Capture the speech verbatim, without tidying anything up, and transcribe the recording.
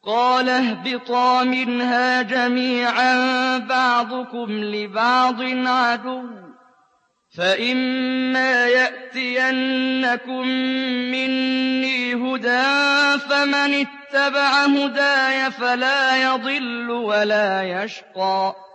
قَالَ اهْبِطَا مِنْهَا جَمِيعًا بَعْضُكُمْ لِبَعْضٍ عَدُوٌّ ۖ فَإِمَّا يَأْتِيَنَّكُم مِّنِّي هُدًى فَمَنِ اتَّبَعَ هُدَايَ فَلَا يَضِلُّ وَلَا يَشْقَىٰ